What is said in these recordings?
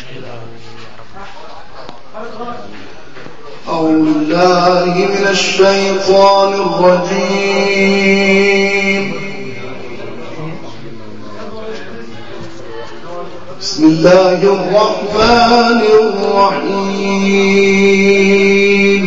أعوذ بالله من الشيطان الرجيم. بسم الله الرحمن الرحيم.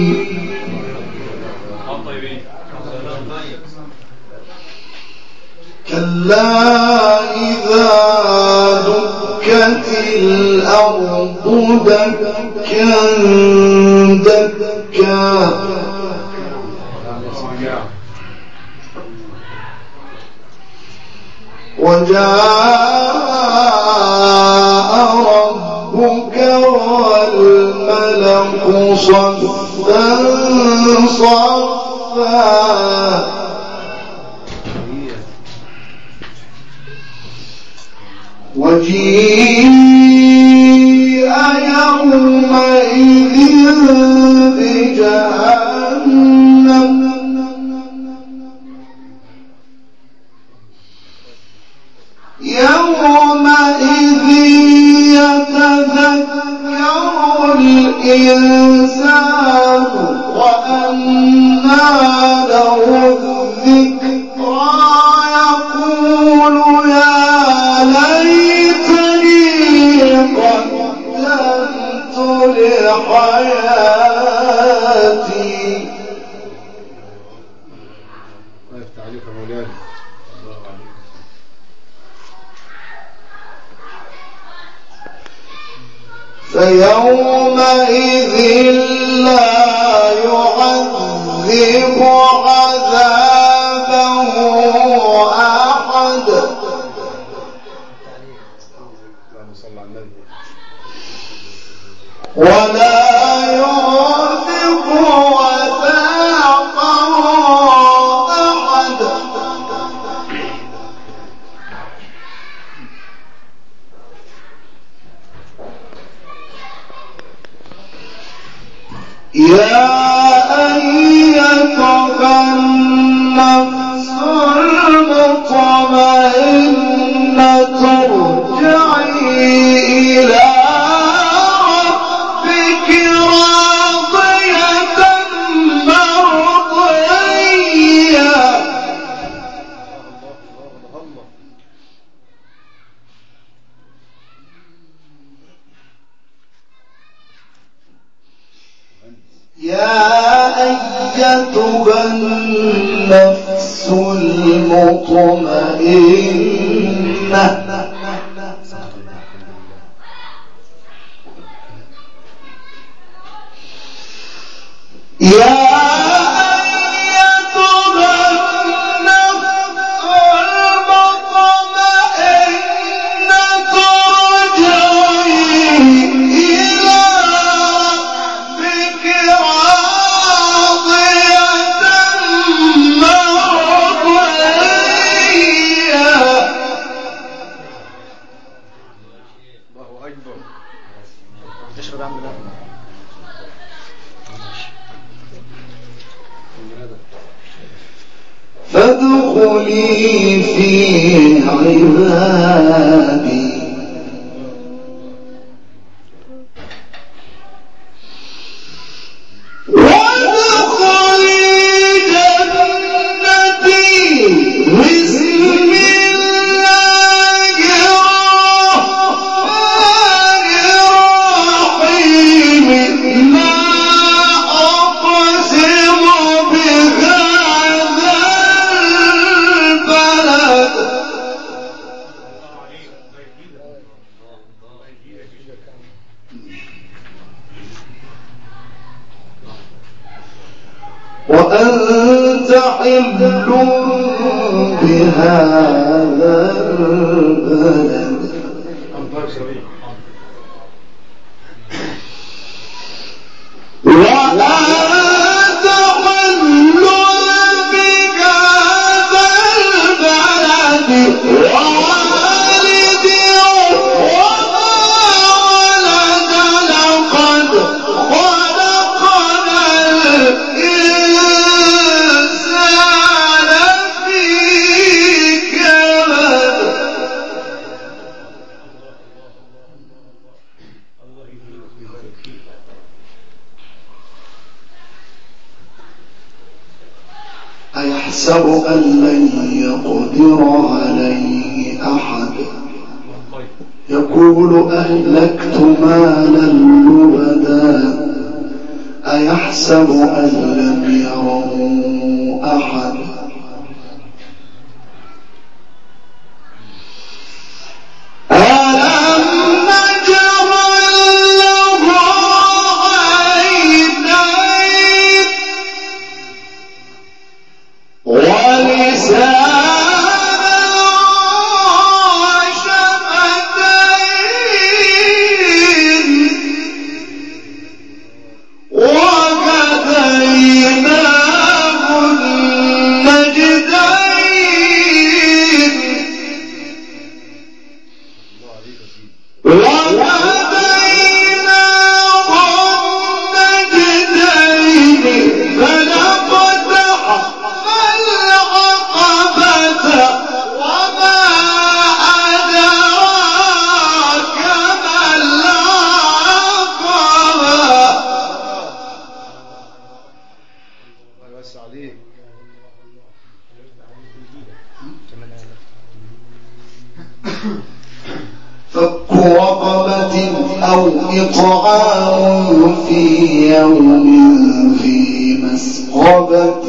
كلا إذا دكت الأرض دكا دكا وجاء ربك والملك صفا صفا وجيء يومئذ بجهنم يومئذ يتذكر الإنسان وأنى له الذكرى يقول يا ليتني قدمت لحياتي. فيومئذ لا يعذب عذابه أحد ولا يوثق وثاقه أحد. يا أيتها النفس المطمئنة ارجعي إلى ربك راضية مرضية يا أيتها النفس المطمئنة يا فادخلي في عبادي وادخلي جنتي. بسم الله الرحمن الرحيم. لا أقسم بهذا البلد وأنت حل بهذا البلد. وأنت حل بهذا البلد ووالد وما ولد. لقد خلقنا الإنسان في كبد. يحسب أن لن يقدر عليه أحد يقول أهلكت مالا لبدا أيحسب أن لم يره أحد فك رقبة أو إطعام في يوم ذي مسغبة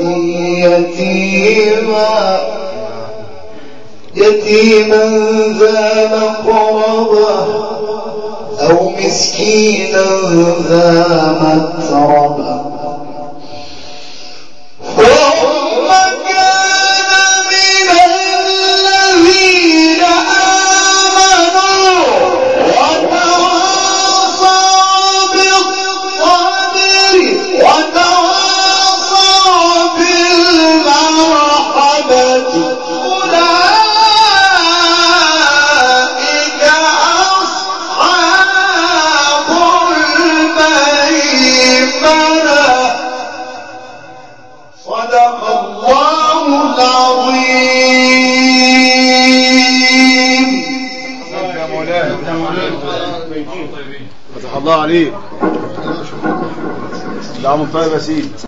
يتيما ذا مقربة أو مسكينا ذا متربة فتح الله عليك. لا طيب يا سيدي.